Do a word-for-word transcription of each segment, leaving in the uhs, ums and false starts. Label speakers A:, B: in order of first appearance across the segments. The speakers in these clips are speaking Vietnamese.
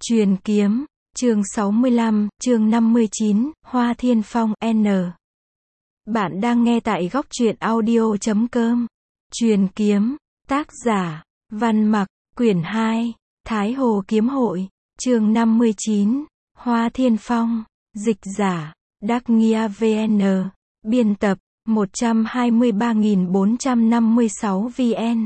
A: Truyền kiếm, chương sáu mươi lăm, chương năm mươi chín, Hoa Thiên Phong, N. Bạn đang nghe tại góc truyện audio chấm com. Truyền kiếm, tác giả, Văn Mặc, quyển hai, Thái Hồ Kiếm Hội, chương năm mươi chín, Hoa Thiên Phong, dịch giả, Đắc Nghia vê en, biên tập, một trăm hai mươi ba nghìn bốn trăm năm mươi sáu vn.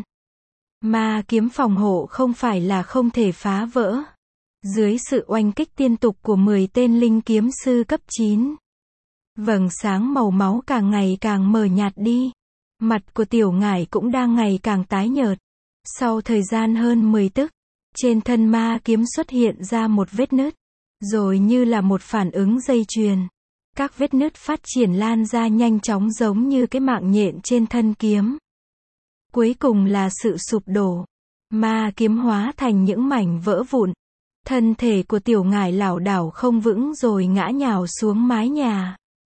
A: Ma kiếm phòng hộ không phải là không thể phá vỡ. Dưới sự oanh kích liên tục của mười tên linh kiếm sư cấp chín, vầng sáng màu máu càng ngày càng mờ nhạt đi. Mặt của Tiểu Ngải cũng đang ngày càng tái nhợt. Sau thời gian hơn mười tức, trên thân ma kiếm xuất hiện ra một vết nứt. Rồi như là một phản ứng dây chuyền, các vết nứt phát triển lan ra nhanh chóng giống như cái mạng nhện trên thân kiếm. Cuối cùng là sự sụp đổ. Ma kiếm hóa thành những mảnh vỡ vụn. Thân thể của Tiểu Ngải lảo đảo không vững rồi ngã nhào xuống mái nhà.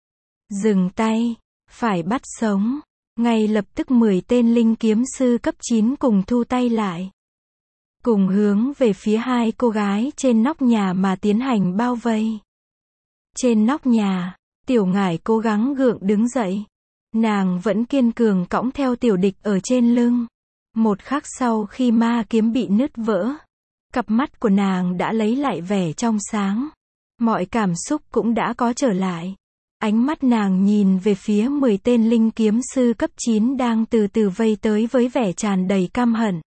A: Dừng tay, phải bắt sống. Ngay lập tức mười tên linh kiếm sư cấp chín cùng thu tay lại. Cùng hướng về phía hai cô gái trên nóc nhà mà tiến hành bao vây. Trên nóc nhà, Tiểu Ngải cố gắng gượng đứng dậy. Nàng vẫn kiên cường cõng theo tiểu địch ở trên lưng. Một khắc sau khi ma kiếm bị nứt vỡ, cặp mắt của nàng đã lấy lại vẻ trong sáng. Mọi cảm xúc cũng đã có trở lại. Ánh mắt nàng nhìn về phía mười tên linh kiếm sư cấp chín đang từ từ vây tới với vẻ tràn đầy căm hận.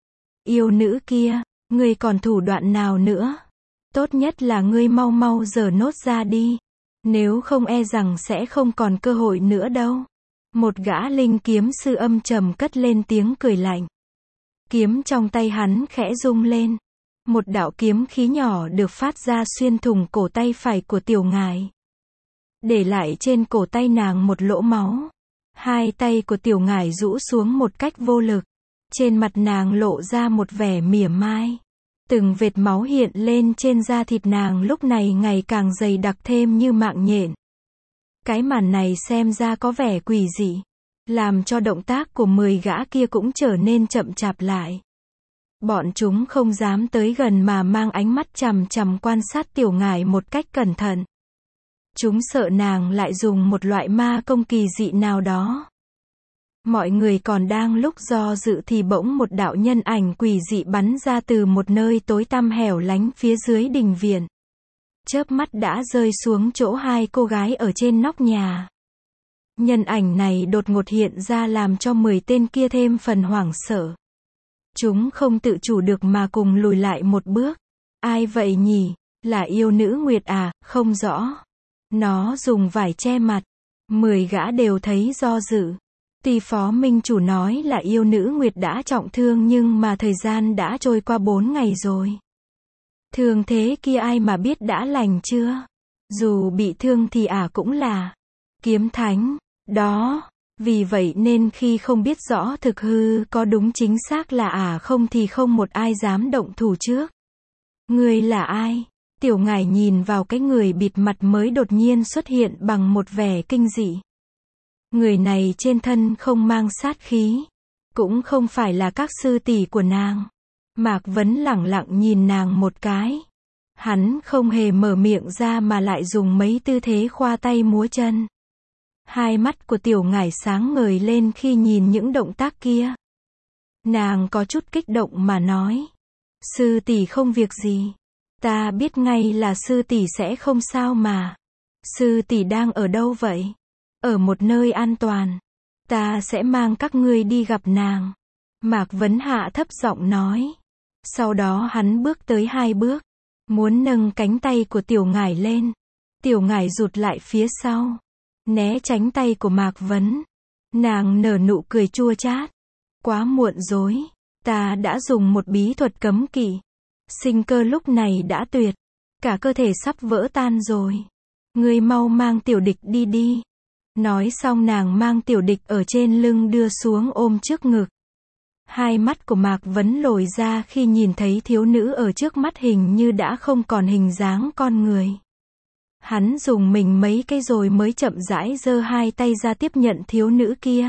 A: Yêu nữ kia, ngươi còn thủ đoạn nào nữa? Tốt nhất là ngươi mau mau giở nốt ra đi. Nếu không e rằng sẽ không còn cơ hội nữa đâu. Một gã linh kiếm sư âm trầm cất lên tiếng cười lạnh. Kiếm trong tay hắn khẽ rung lên. Một đạo kiếm khí nhỏ được phát ra xuyên thủng cổ tay phải của Tiểu Ngải. Để lại trên cổ tay nàng một lỗ máu. Hai tay của Tiểu Ngải rũ xuống một cách vô lực. Trên mặt nàng lộ ra một vẻ mỉa mai. Từng vệt máu hiện lên trên da thịt nàng lúc này ngày càng dày đặc thêm như mạng nhện. Cái màn này xem ra có vẻ quỷ dị. Làm cho động tác của mười gã kia cũng trở nên chậm chạp lại. Bọn chúng không dám tới gần mà mang ánh mắt chằm chằm quan sát Tiểu Ngải một cách cẩn thận. Chúng sợ nàng lại dùng một loại ma công kỳ dị nào đó. Mọi người còn đang lúc do dự thì bỗng một đạo nhân ảnh quỷ dị bắn ra từ một nơi tối tăm hẻo lánh phía dưới đình viện. Chớp mắt đã rơi xuống chỗ hai cô gái ở trên nóc nhà. Nhân ảnh này đột ngột hiện ra làm cho mười tên kia thêm phần hoảng sợ. Chúng không tự chủ được mà cùng lùi lại một bước. Ai vậy nhỉ? Là yêu nữ Nguyệt à? Không rõ. Nó dùng vải che mặt. Mười gã đều thấy do dự. Tuy phó minh chủ nói là yêu nữ Nguyệt đã trọng thương nhưng mà thời gian đã trôi qua bốn ngày rồi. Thương thế kia ai mà biết đã lành chưa? Dù bị thương thì ả cũng là kiếm thánh. Đó. Vì vậy nên khi không biết rõ thực hư có đúng chính xác là ả không thì không một ai dám động thủ trước. Ngươi là ai? Tiểu Ngải nhìn vào cái người bịt mặt mới đột nhiên xuất hiện bằng một vẻ kinh dị. Người này trên thân không mang sát khí. Cũng không phải là các sư tỷ của nàng. Mạc Vấn lẳng lặng nhìn nàng một cái. Hắn không hề mở miệng ra mà lại dùng mấy tư thế khoa tay múa chân. Hai mắt của Tiểu Ngải sáng ngời lên khi nhìn những động tác kia. Nàng có chút kích động mà nói. Sư tỷ không việc gì. Ta biết ngay là sư tỷ sẽ không sao mà. Sư tỷ đang ở đâu vậy? Ở một nơi an toàn. Ta sẽ mang các ngươi đi gặp nàng. Mạc Vấn hạ thấp giọng nói. Sau đó hắn bước tới hai bước. Muốn nâng cánh tay của Tiểu Ngải lên. Tiểu Ngải rụt lại phía sau. Né tránh tay của Mạc Vấn. Nàng nở nụ cười chua chát. Quá muộn rồi. Ta đã dùng một bí thuật cấm kỵ. Sinh cơ lúc này đã tuyệt. Cả cơ thể sắp vỡ tan rồi. Ngươi mau mang tiểu địch đi đi. Nói xong nàng mang tiểu địch ở trên lưng đưa xuống ôm trước ngực. Hai mắt của Mạc Vấn lồi ra khi nhìn thấy thiếu nữ ở trước mắt hình như đã không còn hình dáng con người. Hắn dùng mình mấy cái rồi mới chậm rãi giơ hai tay ra tiếp nhận thiếu nữ kia.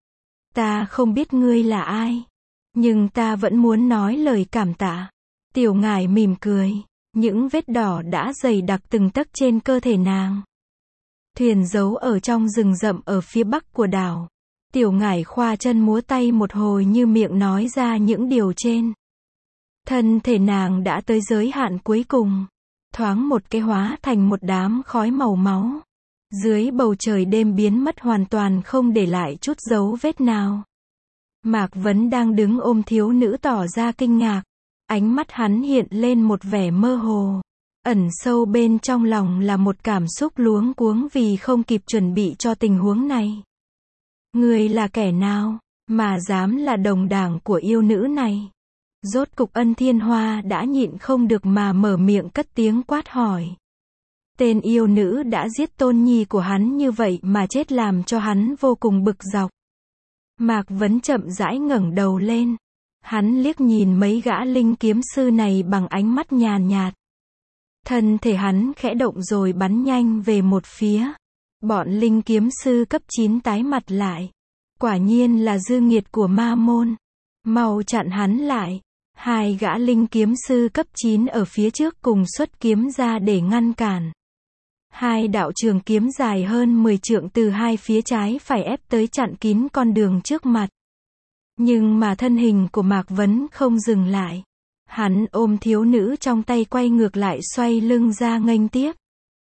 A: Ta không biết ngươi là ai. Nhưng ta vẫn muốn nói lời cảm tạ. Tiểu Ngải mỉm cười. Những vết đỏ đã dày đặc từng tấc trên cơ thể nàng. Thuyền giấu ở trong rừng rậm ở phía bắc của đảo. Tiểu Ngải khoa chân múa tay một hồi như miệng nói ra những điều trên. Thân thể nàng đã tới giới hạn cuối cùng. Thoáng một cái hóa thành một đám khói màu máu. Dưới bầu trời đêm biến mất hoàn toàn không để lại chút dấu vết nào. Mạc Vấn đang đứng ôm thiếu nữ tỏ ra kinh ngạc. Ánh mắt hắn hiện lên một vẻ mơ hồ. Ẩn sâu bên trong lòng là một cảm xúc luống cuống vì không kịp chuẩn bị cho tình huống này. Người là kẻ nào, mà dám là đồng đảng của yêu nữ này? Rốt cục Ân Thiên Hoa đã nhịn không được mà mở miệng cất tiếng quát hỏi. Tên yêu nữ đã giết tôn nhi của hắn như vậy mà chết làm cho hắn vô cùng bực dọc. Mạc Vấn chậm rãi ngẩng đầu lên. Hắn liếc nhìn mấy gã linh kiếm sư này bằng ánh mắt nhàn nhạt. Thân thể hắn khẽ động rồi bắn nhanh về một phía. Bọn linh kiếm sư cấp chín tái mặt lại. Quả nhiên là dư nghiệt của ma môn. Mau chặn hắn lại. Hai gã linh kiếm sư cấp chín ở phía trước cùng xuất kiếm ra để ngăn cản. Hai đạo trường kiếm dài hơn mười trượng từ hai phía trái phải ép tới chặn kín con đường trước mặt. Nhưng mà thân hình của Mạc Vấn không dừng lại. Hắn ôm thiếu nữ trong tay quay ngược lại xoay lưng ra nghênh tiếp.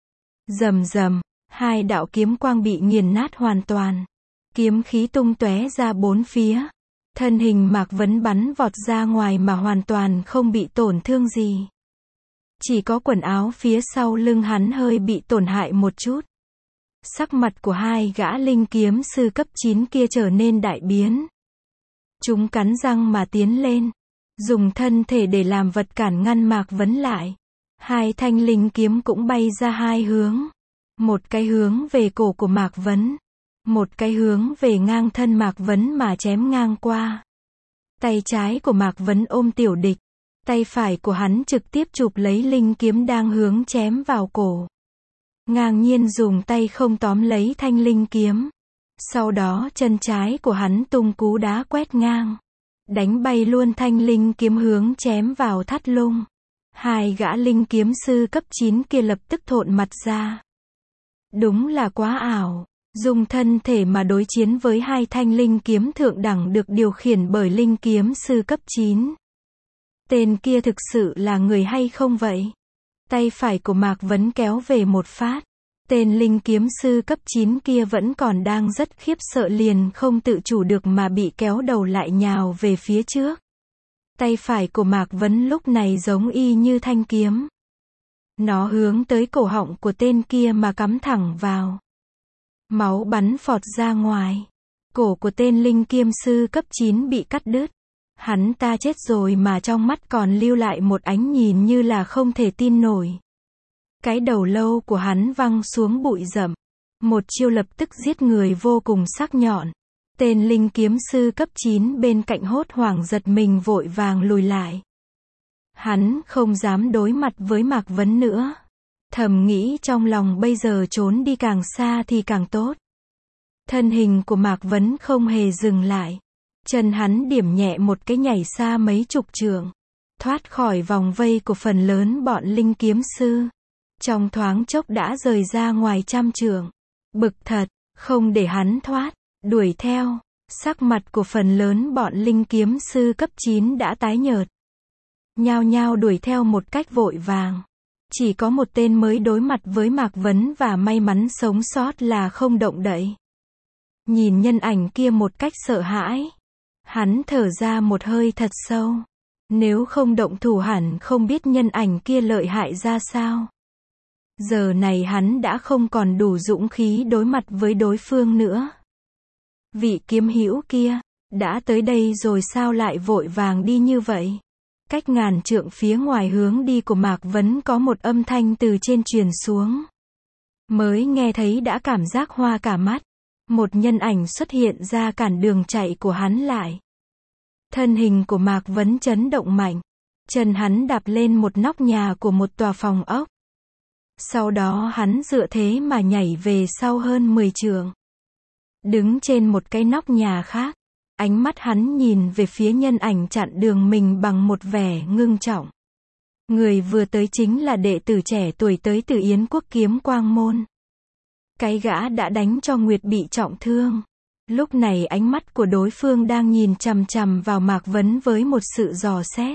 A: Rầm rầm, hai đạo kiếm quang bị nghiền nát hoàn toàn. Kiếm khí tung tóe ra bốn phía. Thân hình Mạc Vấn bắn vọt ra ngoài mà hoàn toàn không bị tổn thương gì. Chỉ có quần áo phía sau lưng hắn hơi bị tổn hại một chút. Sắc mặt của hai gã linh kiếm sư cấp chín kia trở nên đại biến. Chúng cắn răng mà tiến lên. Dùng thân thể để làm vật cản ngăn Mạc Vấn lại. Hai thanh linh kiếm cũng bay ra hai hướng. Một cái hướng về cổ của Mạc Vấn. Một cái hướng về ngang thân Mạc Vấn mà chém ngang qua. Tay trái của Mạc Vấn ôm tiểu địch. Tay phải của hắn trực tiếp chụp lấy linh kiếm đang hướng chém vào cổ. Ngang nhiên dùng tay không tóm lấy thanh linh kiếm. Sau đó chân trái của hắn tung cú đá quét ngang. Đánh bay luôn thanh linh kiếm hướng chém vào thắt lưng. Hai gã linh kiếm sư cấp chín kia lập tức thộn mặt ra. Đúng là quá ảo. Dùng thân thể mà đối chiến với hai thanh linh kiếm thượng đẳng được điều khiển bởi linh kiếm sư cấp chín. Tên kia thực sự là người hay không vậy? Tay phải của Mạc Vấn kéo về một phát. Tên linh kiếm sư cấp chín kia vẫn còn đang rất khiếp sợ liền không tự chủ được mà bị kéo đầu lại nhào về phía trước. Tay phải của Mạc Vấn lúc này giống y như thanh kiếm. Nó hướng tới cổ họng của tên kia mà cắm thẳng vào. Máu bắn phọt ra ngoài. Cổ của tên linh kiếm sư cấp chín bị cắt đứt. Hắn ta chết rồi mà trong mắt còn lưu lại một ánh nhìn như là không thể tin nổi. Cái đầu lâu của hắn văng xuống bụi rậm. Một chiêu lập tức giết người vô cùng sắc nhọn. Tên linh kiếm sư cấp chín bên cạnh hốt hoảng giật mình vội vàng lùi lại. Hắn không dám đối mặt với Mạc Vấn nữa. Thầm nghĩ trong lòng bây giờ trốn đi càng xa thì càng tốt. Thân hình của Mạc Vấn không hề dừng lại. Chân hắn điểm nhẹ một cái nhảy xa mấy chục trượng. Thoát khỏi vòng vây của phần lớn bọn linh kiếm sư. Trong thoáng chốc đã rời ra ngoài trăm trượng. Bực thật, không để hắn thoát, đuổi theo. Sắc mặt của phần lớn bọn linh kiếm sư cấp chín đã tái nhợt. Nhao nhao đuổi theo một cách vội vàng. Chỉ có một tên mới đối mặt với Mạc Vấn và may mắn sống sót là không động đậy. Nhìn nhân ảnh kia một cách sợ hãi. Hắn thở ra một hơi thật sâu. Nếu không động thủ hẳn không biết nhân ảnh kia lợi hại ra sao. Giờ này hắn đã không còn đủ dũng khí đối mặt với đối phương nữa. Vị kiếm hữu kia, đã tới đây rồi sao lại vội vàng đi như vậy? Cách ngàn trượng phía ngoài hướng đi của Mạc Vấn có một âm thanh từ trên truyền xuống. Mới nghe thấy đã cảm giác hoa cả mắt. Một nhân ảnh xuất hiện ra cản đường chạy của hắn lại. Thân hình của Mạc Vấn chấn động mạnh. Chân hắn đạp lên một nóc nhà của một tòa phòng ốc. Sau đó hắn dựa thế mà nhảy về sau hơn mười trượng. Đứng trên một cái nóc nhà khác. Ánh mắt hắn nhìn về phía nhân ảnh chặn đường mình bằng một vẻ ngưng trọng. Người vừa tới chính là đệ tử trẻ tuổi tới từ Yến quốc Kiếm Quang môn. Cái gã đã đánh cho Nguyệt bị trọng thương. Lúc này ánh mắt của đối phương đang nhìn chằm chằm vào Mạc Vấn với một sự dò xét.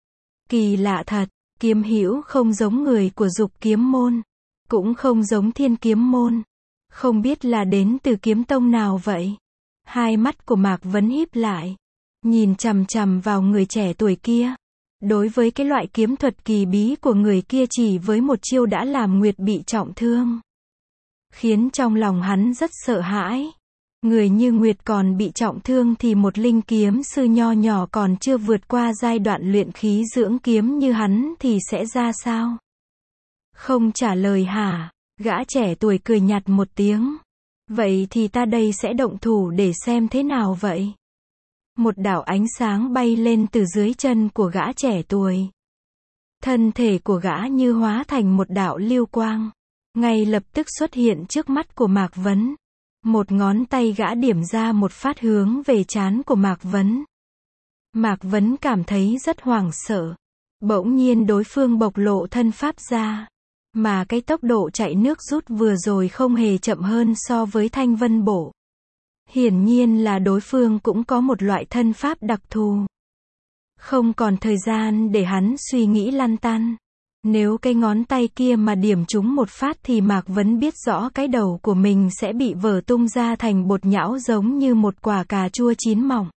A: Kỳ lạ thật, kiếm hữu không giống người của Dục Kiếm môn, cũng không giống Thiên Kiếm môn. Không biết là đến từ kiếm tông nào vậy? Hai mắt của Mạc Vấn híp lại, nhìn chằm chằm vào người trẻ tuổi kia. Đối với cái loại kiếm thuật kỳ bí của người kia chỉ với một chiêu đã làm Nguyệt bị trọng thương, khiến trong lòng hắn rất sợ hãi. Người như Nguyệt còn bị trọng thương thì một linh kiếm sư nho nhỏ còn chưa vượt qua giai đoạn luyện khí dưỡng kiếm như hắn thì sẽ ra sao? Không trả lời hả? Gã trẻ tuổi cười nhạt một tiếng. Vậy thì ta đây sẽ động thủ để xem thế nào vậy? Một đạo ánh sáng bay lên từ dưới chân của gã trẻ tuổi. Thân thể của gã như hóa thành một đạo lưu quang, ngay lập tức xuất hiện trước mắt của Mạc Vấn. Một ngón tay gã điểm ra một phát hướng về trán của Mạc Vấn. Mạc Vấn cảm thấy rất hoảng sợ. Bỗng nhiên đối phương bộc lộ thân pháp ra, mà cái tốc độ chạy nước rút vừa rồi không hề chậm hơn so với Thanh Vân Bộ. Hiển nhiên là đối phương cũng có một loại thân pháp đặc thù. Không còn thời gian để hắn suy nghĩ lăn tăn. Nếu cái ngón tay kia mà điểm trúng một phát thì Mạc Vấn biết rõ cái đầu của mình sẽ bị vỡ tung ra thành bột nhão giống như một quả cà chua chín mọng.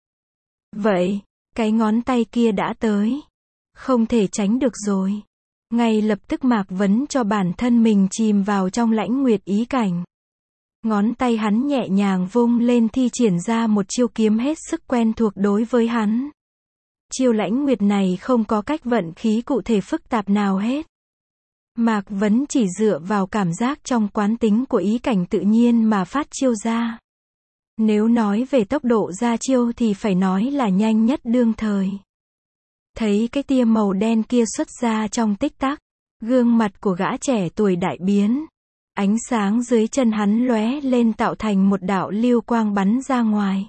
A: Vậy, cái ngón tay kia đã tới. Không thể tránh được rồi. Ngay lập tức Mạc Vấn cho bản thân mình chìm vào trong lãnh nguyệt ý cảnh. Ngón tay hắn nhẹ nhàng vung lên thi triển ra một chiêu kiếm hết sức quen thuộc đối với hắn. Chiêu lãnh nguyệt này không có cách vận khí cụ thể phức tạp nào hết. Mạc Vấn chỉ dựa vào cảm giác trong quán tính của ý cảnh tự nhiên mà phát chiêu ra. Nếu nói về tốc độ ra chiêu thì phải nói là nhanh nhất đương thời. Thấy cái tia màu đen kia xuất ra trong tích tắc, gương mặt của gã trẻ tuổi đại biến. Ánh sáng dưới chân hắn lóe lên tạo thành một đạo lưu quang bắn ra ngoài.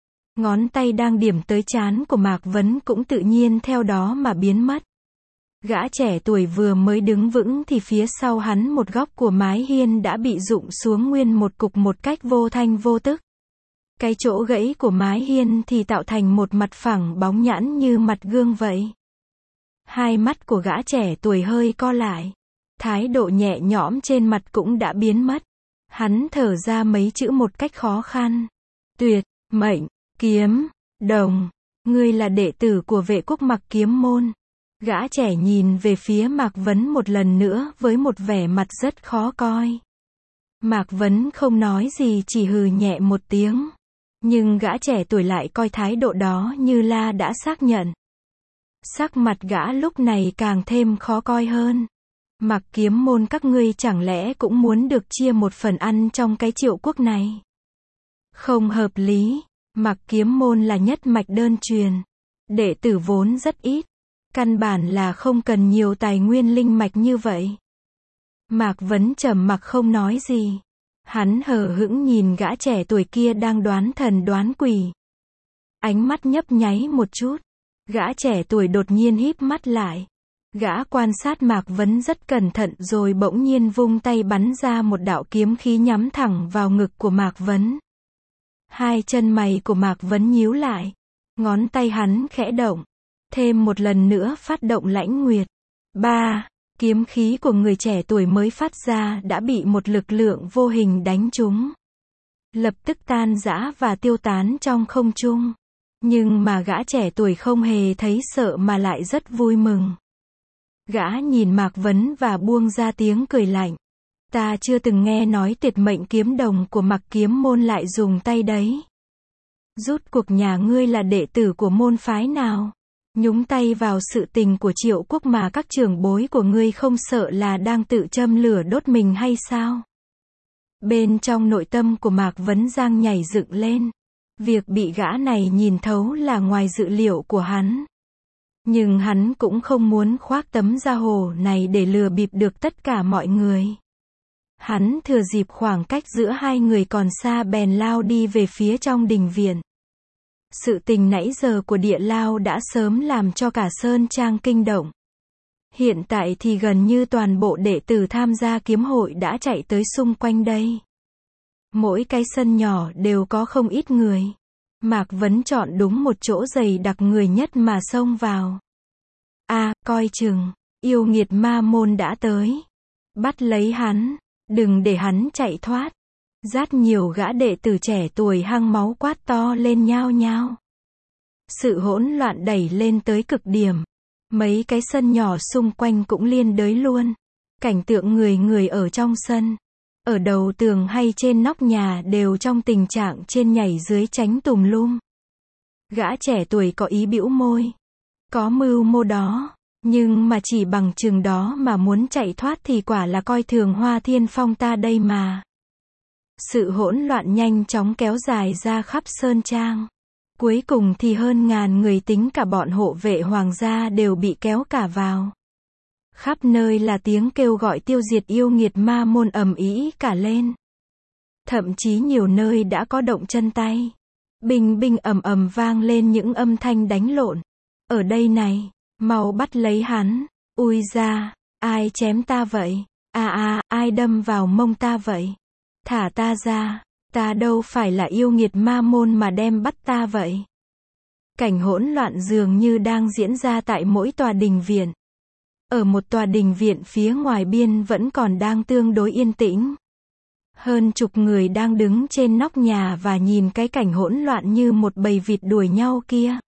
A: Ngón tay đang điểm tới trán của Mạc Vấn cũng tự nhiên theo đó mà biến mất. Gã trẻ tuổi vừa mới đứng vững thì phía sau hắn một góc của mái hiên đã bị rụng xuống nguyên một cục một cách vô thanh vô tức. Cái chỗ gãy của mái hiên thì tạo thành một mặt phẳng bóng nhẵn như mặt gương vậy. Hai mắt của gã trẻ tuổi hơi co lại. Thái độ nhẹ nhõm trên mặt cũng đã biến mất. Hắn thở ra mấy chữ một cách khó khăn. Tuyệt, mệnh, kiếm, đồng. Ngươi là đệ tử của Vệ Quốc Mặc Kiếm môn. Gã trẻ nhìn về phía Mạc Vấn một lần nữa với một vẻ mặt rất khó coi. Mạc Vấn không nói gì chỉ hừ nhẹ một tiếng. Nhưng gã trẻ tuổi lại coi thái độ đó như là đã xác nhận. Sắc mặt gã lúc này càng thêm khó coi hơn. Mặc Kiếm môn các ngươi chẳng lẽ cũng muốn được chia một phần ăn trong cái Triệu quốc này? Không hợp lý. Mặc Kiếm môn là nhất mạch đơn truyền. Đệ tử vốn rất ít. Căn bản là không cần nhiều tài nguyên linh mạch như vậy. Mạc Vấn trầm mặc không nói gì. Hắn hờ hững nhìn gã trẻ tuổi kia đang đoán thần đoán quỷ. Ánh mắt nhấp nháy một chút. Gã trẻ tuổi đột nhiên híp mắt lại. Gã quan sát Mạc Vấn rất cẩn thận rồi bỗng nhiên vung tay bắn ra một đạo kiếm khí nhắm thẳng vào ngực của Mạc Vấn. Hai chân mày của Mạc Vấn nhíu lại. Ngón tay hắn khẽ động. Thêm một lần nữa phát động lãnh nguyệt. Ba, kiếm khí của người trẻ tuổi mới phát ra đã bị một lực lượng vô hình đánh trúng. Lập tức tan rã và tiêu tán trong không trung. Nhưng mà gã trẻ tuổi không hề thấy sợ mà lại rất vui mừng. Gã nhìn Mạc Vấn và buông ra tiếng cười lạnh. Ta chưa từng nghe nói tuyệt mệnh kiếm đồng của Mặc Kiếm môn lại dùng tay đấy. Rút cuộc nhà ngươi là đệ tử của môn phái nào? Nhúng tay vào sự tình của Triệu quốc mà các trưởng bối của ngươi không sợ là đang tự châm lửa đốt mình hay sao? Bên trong nội tâm của Mạc Vấn Giang nhảy dựng lên. Việc bị gã này nhìn thấu là ngoài dự liệu của hắn. Nhưng hắn cũng không muốn khoác tấm da hồ này để lừa bịp được tất cả mọi người. Hắn thừa dịp khoảng cách giữa hai người còn xa bèn lao đi về phía trong đình viện. Sự tình nãy giờ của Địa Lao đã sớm làm cho cả Sơn Trang kinh động. Hiện tại thì gần như toàn bộ đệ tử tham gia kiếm hội đã chạy tới xung quanh đây. Mỗi cái sân nhỏ đều có không ít người. Mạc Vấn chọn đúng một chỗ dày đặc người nhất mà xông vào. A, coi chừng, yêu nghiệt ma môn đã tới. Bắt lấy hắn, đừng để hắn chạy thoát. Rất nhiều gã đệ tử trẻ tuổi hăng máu quát to lên nhao nhao. Sự hỗn loạn đẩy lên tới cực điểm. Mấy cái sân nhỏ xung quanh cũng liên đới luôn. Cảnh tượng người người ở trong sân, ở đầu tường hay trên nóc nhà đều trong tình trạng trên nhảy dưới tránh tùm lum. Gã trẻ tuổi có ý bĩu môi. Có mưu mô đó, nhưng mà chỉ bằng chừng đó mà muốn chạy thoát thì quả là coi thường Hoa Thiên Phong ta đây mà. Sự hỗn loạn nhanh chóng kéo dài ra khắp sơn trang. Cuối cùng thì hơn ngàn người tính cả bọn hộ vệ hoàng gia đều bị kéo cả vào. Khắp nơi là tiếng kêu gọi tiêu diệt yêu nghiệt ma môn ầm ĩ cả lên. Thậm chí nhiều nơi đã có động chân tay. Bình binh ầm ầm vang lên những âm thanh đánh lộn. Ở đây này, mau bắt lấy hắn. Ui ra, ai chém ta vậy? À à, ai đâm vào mông ta vậy? Thả ta ra, ta đâu phải là yêu nghiệt ma môn mà đem bắt ta vậy. Cảnh hỗn loạn dường như đang diễn ra tại mỗi tòa đình viện. Ở một tòa đình viện phía ngoài biên vẫn còn đang tương đối yên tĩnh. Hơn chục người đang đứng trên nóc nhà và nhìn cái cảnh hỗn loạn như một bầy vịt đuổi nhau kia.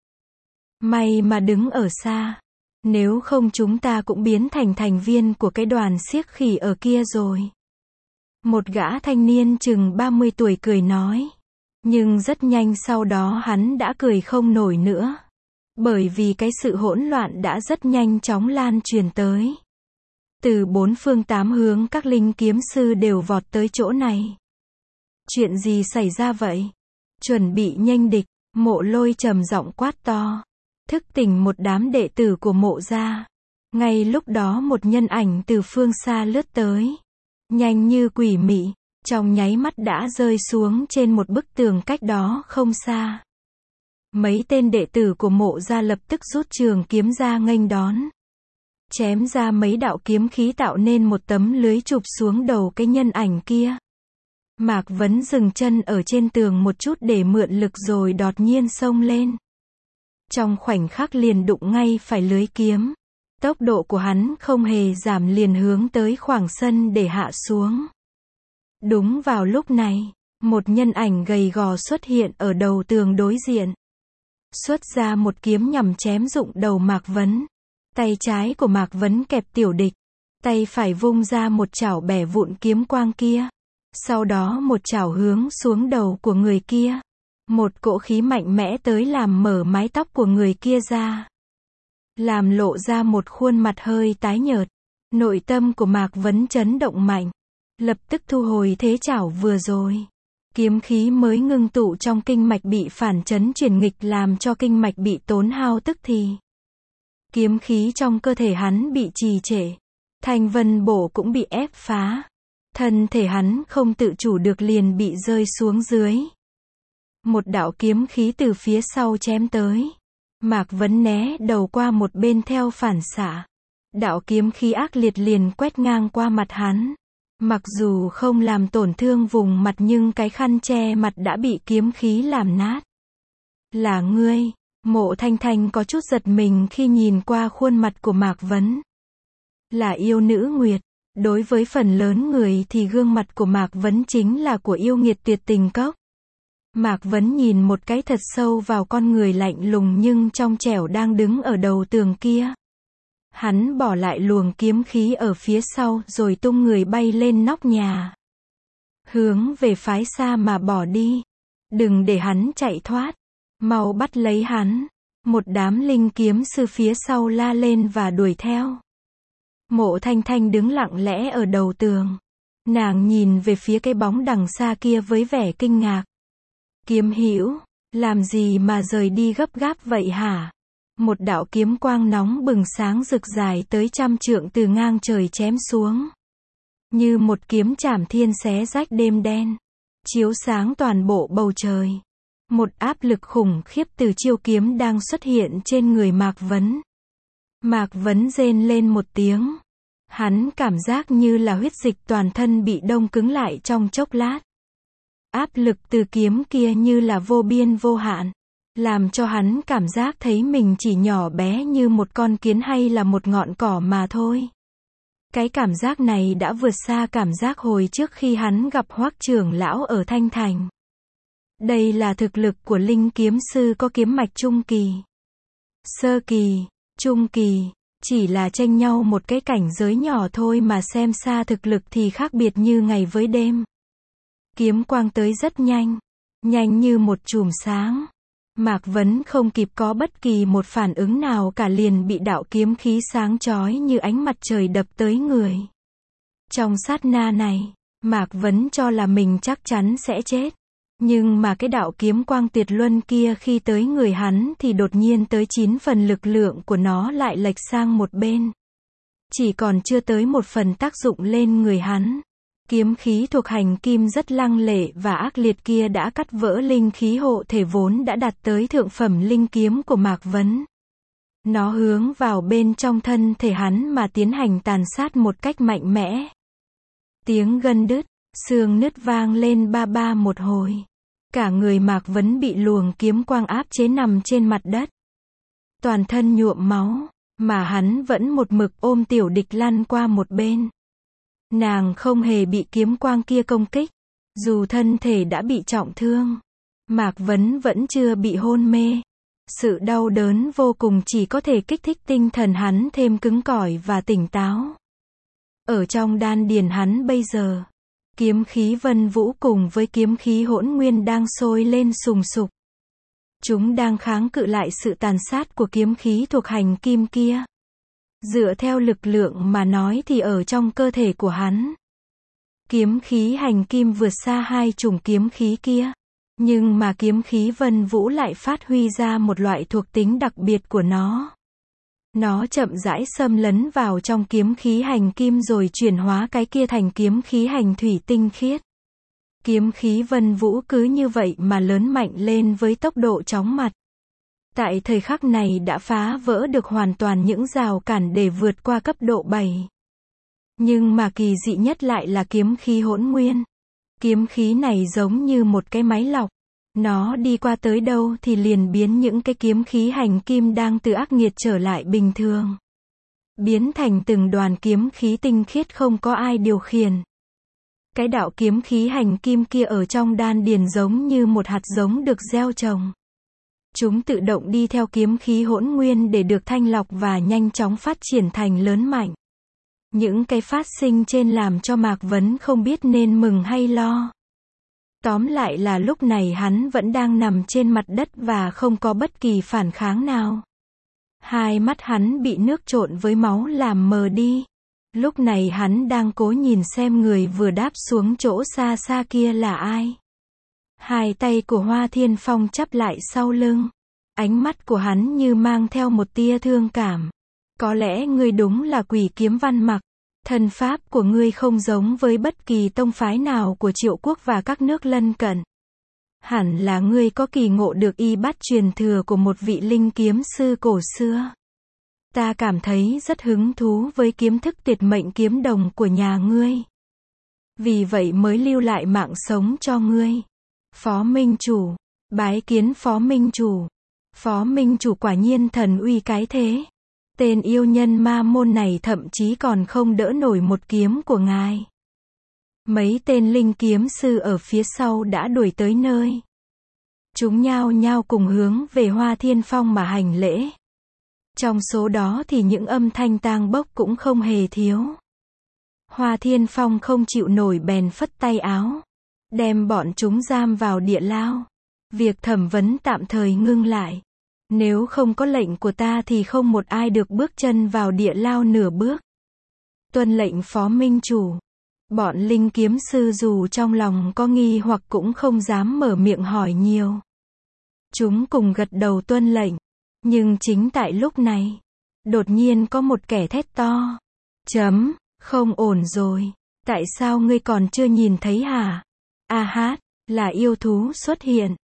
A: May mà đứng ở xa. Nếu không chúng ta cũng biến thành thành viên của cái đoàn xiếc khỉ ở kia rồi. Một gã thanh niên chừng ba mươi tuổi cười nói. Nhưng rất nhanh sau đó hắn đã cười không nổi nữa. Bởi vì cái sự hỗn loạn đã rất nhanh chóng lan truyền tới. Từ bốn phương tám hướng các linh kiếm sư đều vọt tới chỗ này. Chuyện gì xảy ra vậy? Chuẩn bị nghênh địch, Mộ Lôi trầm giọng quát to. Thức tỉnh một đám đệ tử của Mộ gia. Ngay lúc đó một nhân ảnh từ phương xa lướt tới. Nhanh như quỷ mị, trong nháy mắt đã rơi xuống trên một bức tường cách đó không xa. Mấy tên đệ tử của Mộ gia lập tức rút trường kiếm ra nghênh đón. Chém ra mấy đạo kiếm khí tạo nên một tấm lưới chụp xuống đầu cái nhân ảnh kia. Mạc Vấn dừng chân ở trên tường một chút để mượn lực rồi đột nhiên xông lên. Trong khoảnh khắc liền đụng ngay phải lưới kiếm. Tốc độ của hắn không hề giảm liền hướng tới khoảng sân để hạ xuống. Đúng vào lúc này, một nhân ảnh gầy gò xuất hiện ở đầu tường đối diện. Xuất ra một kiếm nhằm chém rụng đầu Mạc Vấn. Tay trái của Mạc Vấn kẹp tiểu địch. Tay phải vung ra một chảo bẻ vụn kiếm quang kia. Sau đó một chảo hướng xuống đầu của người kia. Một cỗ khí mạnh mẽ tới làm mở mái tóc của người kia ra. Làm lộ ra một khuôn mặt hơi tái nhợt. Nội tâm của Mạc Vấn chấn động mạnh. Lập tức thu hồi thế chảo vừa rồi. Kiếm khí mới ngưng tụ trong kinh mạch bị phản chấn chuyển nghịch làm cho kinh mạch bị tốn hao tức thì. Kiếm khí trong cơ thể hắn bị trì trệ. Thanh vân bổ cũng bị ép phá. Thân thể hắn không tự chủ được liền bị rơi xuống dưới. Một đạo kiếm khí từ phía sau chém tới. Mạc Vấn né đầu qua một bên theo phản xạ. Đạo kiếm khí ác liệt liền quét ngang qua mặt hắn. Mặc dù không làm tổn thương vùng mặt nhưng cái khăn che mặt đã bị kiếm khí làm nát. Là ngươi? Mộ Thanh Thanh có chút giật mình khi nhìn qua khuôn mặt của Mạc Vấn. Là yêu nữ Nguyệt. Đối với phần lớn người thì gương mặt của Mạc Vấn chính là của yêu nghiệt tuyệt tình cốc. Mạc Vấn nhìn một cái thật sâu vào con người lạnh lùng nhưng trong trẻo đang đứng ở đầu tường kia. Hắn bỏ lại luồng kiếm khí ở phía sau rồi tung người bay lên nóc nhà. Hướng về phái xa mà bỏ đi. Đừng để hắn chạy thoát. Mau bắt lấy hắn. Một đám linh kiếm sư phía sau la lên và đuổi theo. Mộ Thanh Thanh đứng lặng lẽ ở đầu tường. Nàng nhìn về phía cái bóng đằng xa kia với vẻ kinh ngạc. Kiếm hữu, làm gì mà rời đi gấp gáp vậy hả? Một đạo kiếm quang nóng bừng sáng rực dài tới trăm trượng từ ngang trời chém xuống. Như một kiếm chảm thiên xé rách đêm đen. Chiếu sáng toàn bộ bầu trời. Một áp lực khủng khiếp từ chiêu kiếm đang xuất hiện trên người Mạc Vấn. Mạc Vấn rên lên một tiếng. Hắn cảm giác như là huyết dịch toàn thân bị đông cứng lại trong chốc lát. Áp lực từ kiếm kia như là vô biên vô hạn, làm cho hắn cảm giác thấy mình chỉ nhỏ bé như một con kiến hay là một ngọn cỏ mà thôi. Cái cảm giác này đã vượt xa cảm giác hồi trước khi hắn gặp Hoắc trưởng lão ở Thanh Thành. Đây là thực lực của linh kiếm sư có kiếm mạch trung kỳ, sơ kỳ, trung kỳ, chỉ là chênh nhau một cái cảnh giới nhỏ thôi mà xem xa thực lực thì khác biệt như ngày với đêm. Kiếm quang tới rất nhanh, nhanh như một chùm sáng. Mạc Vấn không kịp có bất kỳ một phản ứng nào cả liền bị đạo kiếm khí sáng chói như ánh mặt trời đập tới người. Trong sát na này, Mạc Vấn cho là mình chắc chắn sẽ chết. Nhưng mà cái đạo kiếm quang tuyệt luân kia khi tới người hắn thì đột nhiên tới chín phần lực lượng của nó lại lệch sang một bên. Chỉ còn chưa tới một phần tác dụng lên người hắn. Kiếm khí thuộc hành kim rất lăng lệ và ác liệt kia đã cắt vỡ linh khí hộ thể vốn đã đạt tới thượng phẩm linh kiếm của Mạc Vấn. Nó hướng vào bên trong thân thể hắn mà tiến hành tàn sát một cách mạnh mẽ. Tiếng gân đứt, xương nứt vang lên ba ba một hồi. Cả người Mạc Vấn bị luồng kiếm quang áp chế nằm trên mặt đất. Toàn thân nhuộm máu, mà hắn vẫn một mực ôm Tiểu Địch lăn qua một bên. Nàng không hề bị kiếm quang kia công kích. Dù thân thể đã bị trọng thương, Mạc Vấn vẫn chưa bị hôn mê. Sự đau đớn vô cùng chỉ có thể kích thích tinh thần hắn thêm cứng cỏi và tỉnh táo. Ở trong đan điền hắn bây giờ, kiếm khí vân vũ cùng với kiếm khí hỗn nguyên đang sôi lên sùng sục. Chúng đang kháng cự lại sự tàn sát của kiếm khí thuộc hành kim kia. Dựa theo lực lượng mà nói thì ở trong cơ thể của hắn, kiếm khí hành kim vượt xa hai chủng kiếm khí kia. Nhưng mà kiếm khí vân vũ lại phát huy ra một loại thuộc tính đặc biệt của nó. Nó chậm rãi xâm lấn vào trong kiếm khí hành kim rồi chuyển hóa cái kia thành kiếm khí hành thủy tinh khiết. Kiếm khí vân vũ cứ như vậy mà lớn mạnh lên với tốc độ chóng mặt. Tại thời khắc này đã phá vỡ được hoàn toàn những rào cản để vượt qua cấp độ bảy. Nhưng mà kỳ dị nhất lại là kiếm khí hỗn nguyên. Kiếm khí này giống như một cái máy lọc. Nó đi qua tới đâu thì liền biến những cái kiếm khí hành kim đang từ ác nghiệt trở lại bình thường. Biến thành từng đoàn kiếm khí tinh khiết không có ai điều khiển. Cái đạo kiếm khí hành kim kia ở trong đan điền giống như một hạt giống được gieo trồng. Chúng tự động đi theo kiếm khí hỗn nguyên để được thanh lọc và nhanh chóng phát triển thành lớn mạnh. Những cái phát sinh trên làm cho Mạc Vấn không biết nên mừng hay lo. Tóm lại là lúc này hắn vẫn đang nằm trên mặt đất và không có bất kỳ phản kháng nào. Hai mắt hắn bị nước trộn với máu làm mờ đi. Lúc này hắn đang cố nhìn xem người vừa đáp xuống chỗ xa xa kia là ai. Hai tay của Hoa Thiên Phong chắp lại sau lưng. Ánh mắt của hắn như mang theo một tia thương cảm. Có lẽ ngươi đúng là Quỷ Kiếm Văn Mặc. Thân pháp của ngươi không giống với bất kỳ tông phái nào của Triệu Quốc và các nước lân cận. Hẳn là ngươi có kỳ ngộ được y bát truyền thừa của một vị linh kiếm sư cổ xưa. Ta cảm thấy rất hứng thú với kiếm thức tuyệt mệnh kiếm đồng của nhà ngươi. Vì vậy mới lưu lại mạng sống cho ngươi. Phó Minh Chủ, bái kiến Phó Minh Chủ. Phó Minh Chủ quả nhiên thần uy cái thế. Tên yêu nhân ma môn này thậm chí còn không đỡ nổi một kiếm của ngài. Mấy tên linh kiếm sư ở phía sau đã đuổi tới nơi. Chúng nhao nhao cùng hướng về Hoa Thiên Phong mà hành lễ. Trong số đó thì những âm thanh tang bốc cũng không hề thiếu. Hoa Thiên Phong không chịu nổi bèn phất tay áo, đem bọn chúng giam vào địa lao. Việc thẩm vấn tạm thời ngưng lại. Nếu không có lệnh của ta thì không một ai được bước chân vào địa lao nửa bước. Tuân lệnh Phó Minh Chủ. Bọn linh kiếm sư dù trong lòng có nghi hoặc cũng không dám mở miệng hỏi nhiều. Chúng cùng gật đầu tuân lệnh. Nhưng chính tại lúc này, đột nhiên có một kẻ thét to. Chấm, không ổn rồi. Tại sao ngươi còn chưa nhìn thấy hả? A hát, là yêu thú xuất hiện.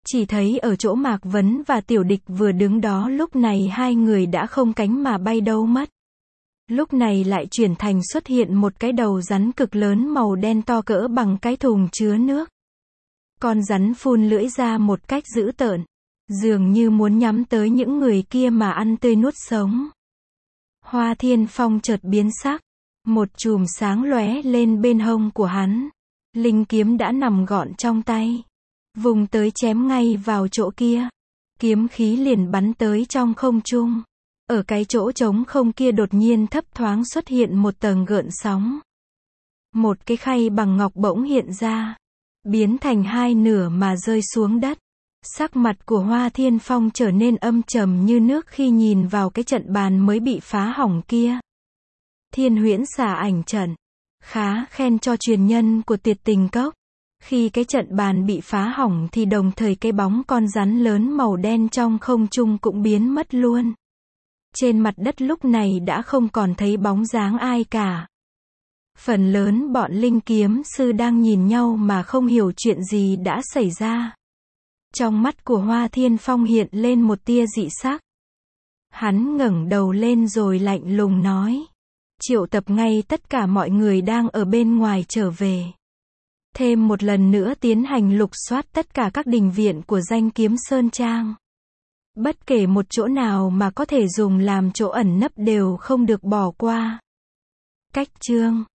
A: Chỉ thấy ở chỗ Mạc Vấn và Tiểu Địch vừa đứng đó lúc này hai người đã không cánh mà bay đâu mất. Lúc này lại chuyển thành xuất hiện một cái đầu rắn cực lớn màu đen to cỡ bằng cái thùng chứa nước. Con rắn phun lưỡi ra một cách dữ tợn, dường như muốn nhắm tới những người kia mà ăn tươi nuốt sống. Hoa Thiên Phong chợt biến sắc, một chùm sáng lóe lên bên hông của hắn. Linh kiếm đã nằm gọn trong tay, vùng tới chém ngay vào chỗ kia. Kiếm khí liền bắn tới trong không trung. Ở cái chỗ trống không kia đột nhiên thấp thoáng xuất hiện một tầng gợn sóng. Một cái khay bằng ngọc bỗng hiện ra, biến thành hai nửa mà rơi xuống đất. Sắc mặt của Hoa Thiên Phong trở nên âm trầm như nước khi nhìn vào cái trận bàn mới bị phá hỏng kia. Thiên Huyễn Xà Ảnh Trận. Khá khen cho truyền nhân của Tuyệt Tình Cốc. Khi cái trận bàn bị phá hỏng thì đồng thời cái bóng con rắn lớn màu đen trong không trung cũng biến mất luôn. Trên mặt đất lúc này đã không còn thấy bóng dáng ai cả. Phần lớn bọn linh kiếm sư đang nhìn nhau mà không hiểu chuyện gì đã xảy ra. Trong mắt của Hoa Thiên Phong hiện lên một tia dị sắc. Hắn ngẩng đầu lên rồi lạnh lùng nói. Triệu tập ngay tất cả mọi người đang ở bên ngoài trở về. Thêm một lần nữa tiến hành lục soát tất cả các đình viện của Danh Kiếm Sơn Trang. Bất kể một chỗ nào mà có thể dùng làm chỗ ẩn nấp đều không được bỏ qua. Cách chương